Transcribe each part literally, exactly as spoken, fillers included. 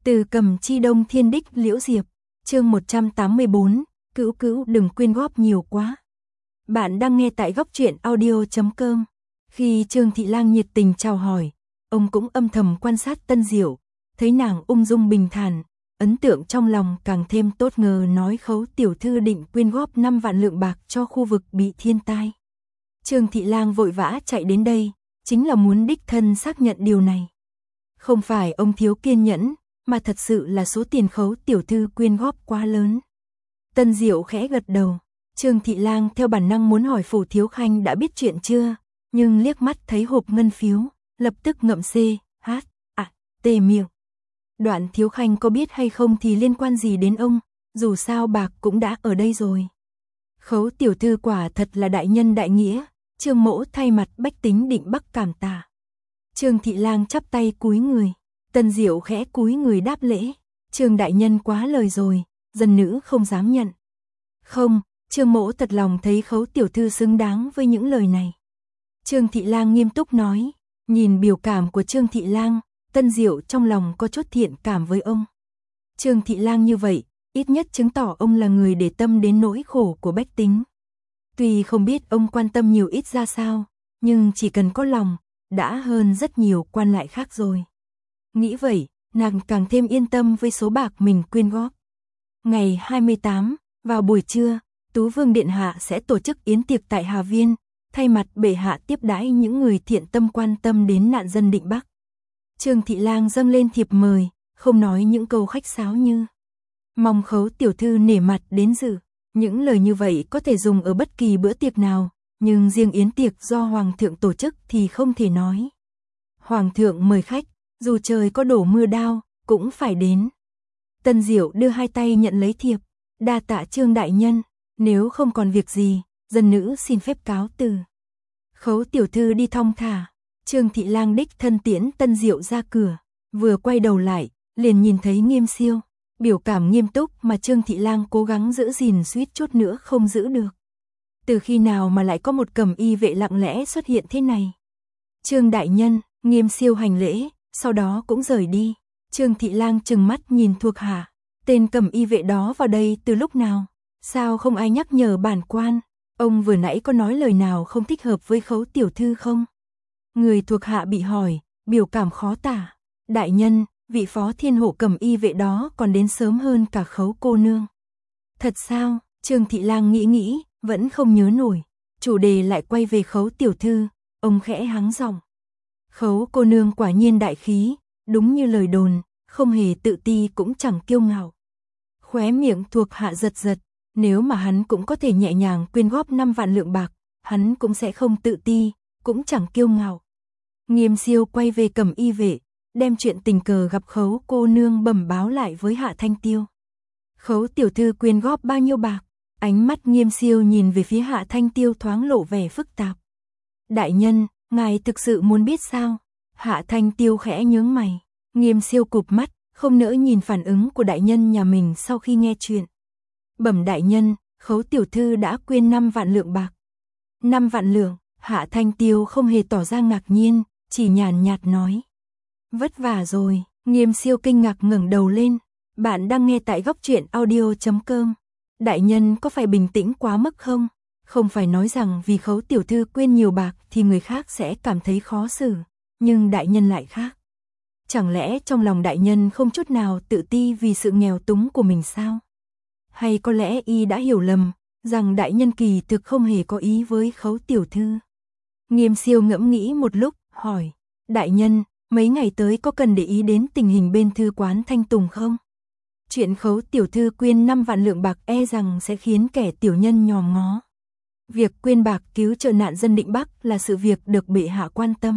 Từ Cầm Chi Đông Thiên Đích Liễu Diệp, chương một trăm tám mươi bốn, Cữu Cữu đừng quyên góp nhiều quá. Bạn đang nghe tại góc truyện audio chấm com. Khi Trương Thị Lang nhiệt tình chào hỏi, ông cũng âm thầm quan sát Tân Diệu, thấy nàng ung dung bình thản, ấn tượng trong lòng càng thêm tốt, ngờ nói Khấu tiểu thư định quyên góp năm vạn lượng bạc cho khu vực bị thiên tai. Trương Thị Lang vội vã chạy đến đây, chính là muốn đích thân xác nhận điều này. Không phải ông thiếu kiên nhẫn, mà thật sự là số tiền Khấu tiểu thư quyên góp quá lớn. Tân Diệu khẽ gật đầu, Trương Thị Lang theo bản năng muốn hỏi Phủ Thiếu Khanh đã biết chuyện chưa, nhưng liếc mắt thấy hộp ngân phiếu, lập tức ngậm c, h, à, tê miệng. Đoạn Thiếu Khanh có biết hay không thì liên quan gì đến ông, dù sao bạc cũng đã ở đây rồi. Khấu tiểu thư quả thật là đại nhân đại nghĩa, Trương mỗ thay mặt bách tính định bắc cảm tạ. Trương Thị Lang chắp tay cúi người, Tân Diệu khẽ cúi người đáp lễ, Trương đại nhân quá lời rồi, dân nữ không dám nhận. Không, Trương mỗ thật lòng thấy Khấu tiểu thư xứng đáng với những lời này. Trương Thị Lang nghiêm túc nói, nhìn biểu cảm của Trương Thị Lang, Tân Diệu trong lòng có chút thiện cảm với ông. Trương Thị Lang như vậy, ít nhất chứng tỏ ông là người để tâm đến nỗi khổ của bách tính. Tuy không biết ông quan tâm nhiều ít ra sao, nhưng chỉ cần có lòng, đã hơn rất nhiều quan lại khác rồi. Nghĩ vậy, nàng càng thêm yên tâm với số bạc mình quyên góp. Ngày hai mươi tám, vào buổi trưa, Tú Vương Điện Hạ sẽ tổ chức yến tiệc tại Hà Viên, thay mặt bệ hạ tiếp đãi những người thiện tâm quan tâm đến nạn dân Định Bắc. Trương Thị Lang dâng lên thiệp mời, không nói những câu khách sáo như mong Khấu tiểu thư nể mặt đến dự. Những lời như vậy có thể dùng ở bất kỳ bữa tiệc nào, nhưng riêng yến tiệc do Hoàng thượng tổ chức thì không thể nói. Hoàng thượng mời khách, dù trời có đổ mưa đao, cũng phải đến. Tân Diệu đưa hai tay nhận lấy thiệp, đa tạ Trương đại nhân, nếu không còn việc gì, dân nữ xin phép cáo từ. Khấu tiểu thư đi thong thả. Trương Thị Lang đích thân tiễn Tân Diệu ra cửa, vừa quay đầu lại, liền nhìn thấy Nghiêm Siêu, biểu cảm nghiêm túc mà Trương Thị Lang cố gắng giữ gìn suýt chút nữa không giữ được. Từ khi nào mà lại có một cẩm y vệ lặng lẽ xuất hiện thế này? Trương đại nhân, Nghiêm Siêu hành lễ, sau đó cũng rời đi. Trương Thị Lang trừng mắt nhìn thuộc hạ, tên cẩm y vệ đó vào đây từ lúc nào? Sao không ai nhắc nhở bản quan? Ông vừa nãy có nói lời nào không thích hợp với Khấu tiểu thư không? Người thuộc hạ bị hỏi, biểu cảm khó tả. Đại nhân, vị phó thiên hộ cẩm y vệ đó còn đến sớm hơn cả Khấu cô nương. Thật sao? Trương Thị Lang nghĩ nghĩ, vẫn không nhớ nổi. Chủ đề lại quay về Khấu tiểu thư, ông khẽ hắng giọng. Khấu cô nương quả nhiên đại khí, đúng như lời đồn, không hề tự ti cũng chẳng kiêu ngạo. Khóe miệng thuộc hạ giật giật, nếu mà hắn cũng có thể nhẹ nhàng quyên góp năm vạn lượng bạc, hắn cũng sẽ không tự ti, cũng chẳng kiêu ngạo. Nghiêm Siêu quay về cẩm y vệ, đem chuyện tình cờ gặp Khấu cô nương bẩm báo lại với Hạ Thanh Tiêu. Khấu tiểu thư quyên góp bao nhiêu bạc? Ánh mắt Nghiêm Siêu nhìn về phía Hạ Thanh Tiêu thoáng lộ vẻ phức tạp. Đại nhân, ngài thực sự muốn biết sao? Hạ Thanh Tiêu khẽ nhướng mày. Nghiêm Siêu cụp mắt, không nỡ nhìn phản ứng của đại nhân nhà mình sau khi nghe chuyện. Bẩm đại nhân, Khấu tiểu thư đã quyên năm vạn lượng bạc. Năm vạn lượng, Hạ Thanh Tiêu không hề tỏ ra ngạc nhiên, chỉ nhàn nhạt nói. Vất vả rồi. Nghiêm Siêu kinh ngạc ngẩng đầu lên. Bạn đang nghe tại góc truyện audio chấm com. Đại nhân có phải bình tĩnh quá mức không? Không phải nói rằng vì Khấu tiểu thư quyên nhiều bạc thì người khác sẽ cảm thấy khó xử, nhưng đại nhân lại khác. Chẳng lẽ trong lòng đại nhân không chút nào tự ti vì sự nghèo túng của mình sao? Hay có lẽ y đã hiểu lầm, rằng đại nhân kỳ thực không hề có ý với Khấu tiểu thư? Nghiêm Siêu ngẫm nghĩ một lúc, hỏi. Đại nhân, mấy ngày tới có cần để ý đến tình hình bên thư quán Thanh Tùng không? Chuyện Khấu tiểu thư quyên năm vạn lượng bạc e rằng sẽ khiến kẻ tiểu nhân nhòm ngó. Việc quyên bạc cứu trợ nạn dân Định Bắc là sự việc được bệ hạ quan tâm.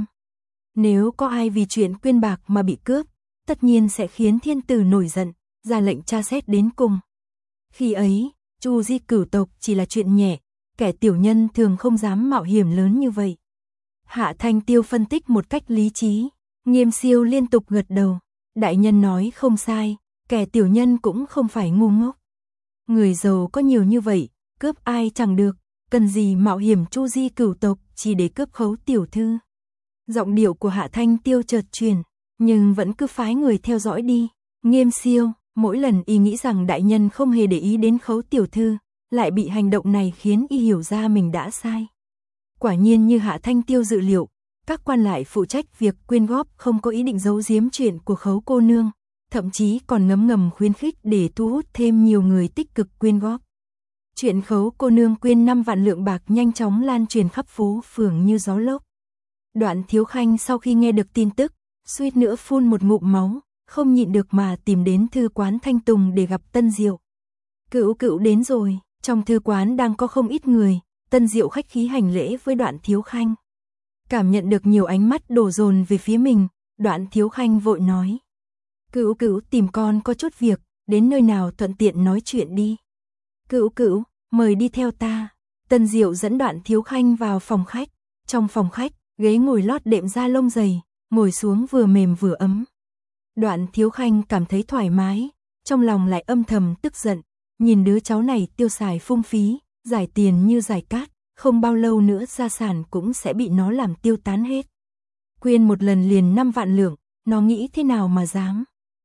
Nếu có ai vì chuyện quyên bạc mà bị cướp, tất nhiên sẽ khiến thiên tử nổi giận, ra lệnh tra xét đến cùng. Khi ấy, chu di cửu tộc chỉ là chuyện nhẹ, kẻ tiểu nhân thường không dám mạo hiểm lớn như vậy. Hạ Thanh Tiêu phân tích một cách lý trí, Nghiêm Siêu liên tục gật đầu. Đại nhân nói không sai, kẻ tiểu nhân cũng không phải ngu ngốc. Người giàu có nhiều như vậy, cướp ai chẳng được, cần gì mạo hiểm chu di cửu tộc chỉ để cướp Khấu tiểu thư. Giọng điệu của Hạ Thanh Tiêu chợt chuyển, nhưng vẫn cứ phái người theo dõi đi. Nghiêm Siêu, mỗi lần y nghĩ rằng đại nhân không hề để ý đến Khấu tiểu thư, lại bị hành động này khiến y hiểu ra mình đã sai. Quả nhiên như Hạ Thanh Tiêu dự liệu, các quan lại phụ trách việc quyên góp không có ý định giấu giếm chuyện của Khấu cô nương, thậm chí còn ngấm ngầm khuyến khích để thu hút thêm nhiều người tích cực quyên góp. Chuyện Khấu cô nương quyên năm vạn lượng bạc nhanh chóng lan truyền khắp phố phường như gió lốc. Đoạn Thiếu Khanh sau khi nghe được tin tức, suýt nữa phun một ngụm máu, không nhịn được mà tìm đến thư quán Thanh Tùng để gặp Tân Diệu. Cữu cữu đến rồi, trong thư quán đang có không ít người, Tân Diệu khách khí hành lễ với Đoạn Thiếu Khanh. Cảm nhận được nhiều ánh mắt đổ dồn về phía mình, Đoạn Thiếu Khanh vội nói. Cữu cữu tìm con có chút việc, đến nơi nào thuận tiện nói chuyện đi. Cữu cữu, mời đi theo ta. Tân Diệu dẫn Đoạn Thiếu Khanh vào phòng khách. Trong phòng khách, ghế ngồi lót đệm da lông dày, ngồi xuống vừa mềm vừa ấm. Đoạn Thiếu Khanh cảm thấy thoải mái, trong lòng lại âm thầm tức giận, nhìn đứa cháu này tiêu xài phung phí, giải tiền như giải cát, không bao lâu nữa gia sản cũng sẽ bị nó làm tiêu tán hết. Quyên một lần liền năm vạn lượng, nó nghĩ thế nào mà dám.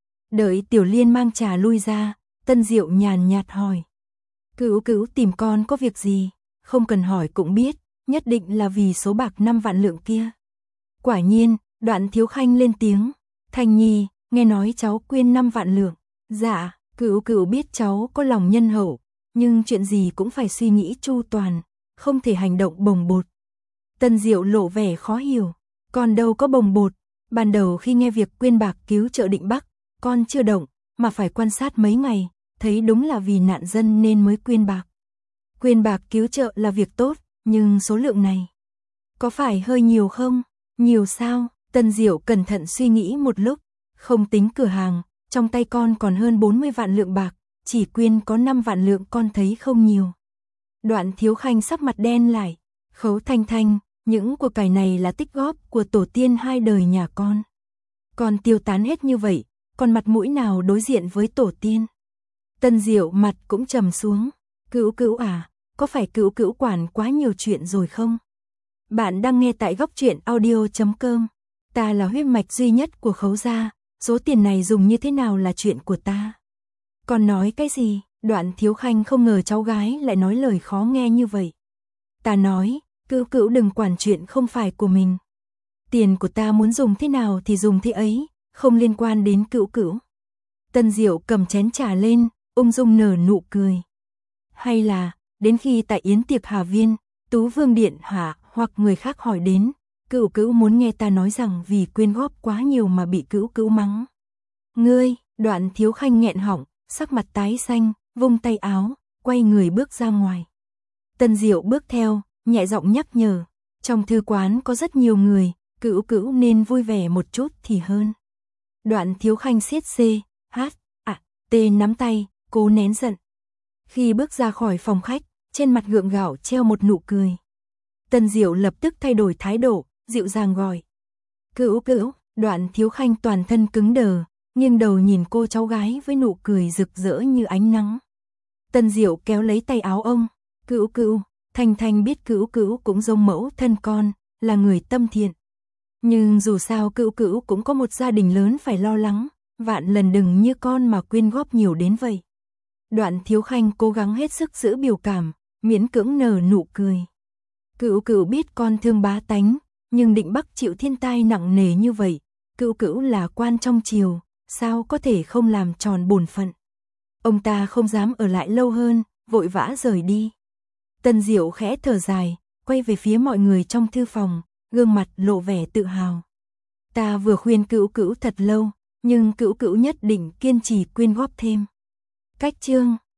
Đợi Tiểu Liên mang trà lui ra, Tân Diệu nhàn nhạt hỏi. Cữu cữu tìm con có việc gì, không cần hỏi cũng biết, nhất định là vì số bạc năm vạn lượng kia. Quả nhiên, Đoạn Thiếu Khanh lên tiếng, Thanh Nhi, nghe nói cháu quyên năm vạn lượng. Dạ, cữu cữu biết cháu có lòng nhân hậu, nhưng chuyện gì cũng phải suy nghĩ chu toàn, không thể hành động bồng bột. Tân Diệu lộ vẻ khó hiểu, con đâu có bồng bột, ban đầu khi nghe việc quyên bạc cứu trợ Định Bắc, con chưa động, mà phải quan sát mấy ngày, thấy đúng là vì nạn dân nên mới quyên bạc. Quyên bạc cứu trợ là việc tốt, nhưng số lượng này, có phải hơi nhiều không? Nhiều sao? Tân Diệu cẩn thận suy nghĩ một lúc, không tính cửa hàng, trong tay con còn hơn bốn mươi vạn lượng bạc, chỉ quyên có năm vạn lượng con thấy không nhiều. Đoạn Thiếu Khanh sắc mặt đen lại, Khấu Thanh Thanh, những của cải này là tích góp của tổ tiên hai đời nhà con. Con tiêu tán hết như vậy, còn mặt mũi nào đối diện với tổ tiên? Tân Diệu mặt cũng trầm xuống, cữu cữu à, có phải cữu cữu quản quá nhiều chuyện rồi không? Bạn đang nghe tại góc truyện audio chấm com. Ta là huyết mạch duy nhất của Khấu gia, số tiền này dùng như thế nào là chuyện của ta. Con nói cái gì? Đoạn Thiếu Khanh không ngờ cháu gái lại nói lời khó nghe như vậy. Ta nói, cữu cữu đừng quản chuyện không phải của mình. Tiền của ta muốn dùng thế nào thì dùng thế ấy, không liên quan đến cữu cữu. Tân Diệu cầm chén trà lên, ung dung nở nụ cười. Hay là, đến khi tại yến tiệc Hà Viên, Tú Vương điện hạ hoặc người khác hỏi đến, cữu cữu muốn nghe ta nói rằng vì quyên góp quá nhiều mà bị cữu cữu mắng. Ngươi, Đoạn Thiếu Khanh nghẹn họng, sắc mặt tái xanh, vung tay áo, quay người bước ra ngoài. Tân Diệu bước theo, nhẹ giọng nhắc nhở, trong thư quán có rất nhiều người, cữu cữu nên vui vẻ một chút thì hơn. Đoạn Thiếu Khanh siết C, H, à, T nắm tay, cố nén giận. Khi bước ra khỏi phòng khách, trên mặt gượng gạo treo một nụ cười. Tân Diệu lập tức thay đổi thái độ, dịu dàng gọi. Cữu cữu, Đoạn Thiếu Khanh toàn thân cứng đờ, nghiêng đầu nhìn cô cháu gái với nụ cười rực rỡ như ánh nắng. Tân Diệu kéo lấy tay áo ông, cữu cữu, Thanh Thanh biết cữu cữu cũng giống mẫu thân con, là người tâm thiện. Nhưng dù sao cữu cữu cũng có một gia đình lớn phải lo lắng, vạn lần đừng như con mà quyên góp nhiều đến vậy. Đoạn Thiếu Khanh cố gắng hết sức giữ biểu cảm, miễn cưỡng nở nụ cười. Cữu cữu biết con thương bá tánh, nhưng Định Bắc chịu thiên tai nặng nề như vậy, cữu cữu là quan trong triều, sao có thể không làm tròn bổn phận. Ông ta không dám ở lại lâu hơn, vội vã rời đi. Tân Diệu khẽ thở dài, quay về phía mọi người trong thư phòng, gương mặt lộ vẻ tự hào. Ta vừa khuyên cữu cữu thật lâu, nhưng cữu cữu nhất định kiên trì quyên góp thêm. Cách chương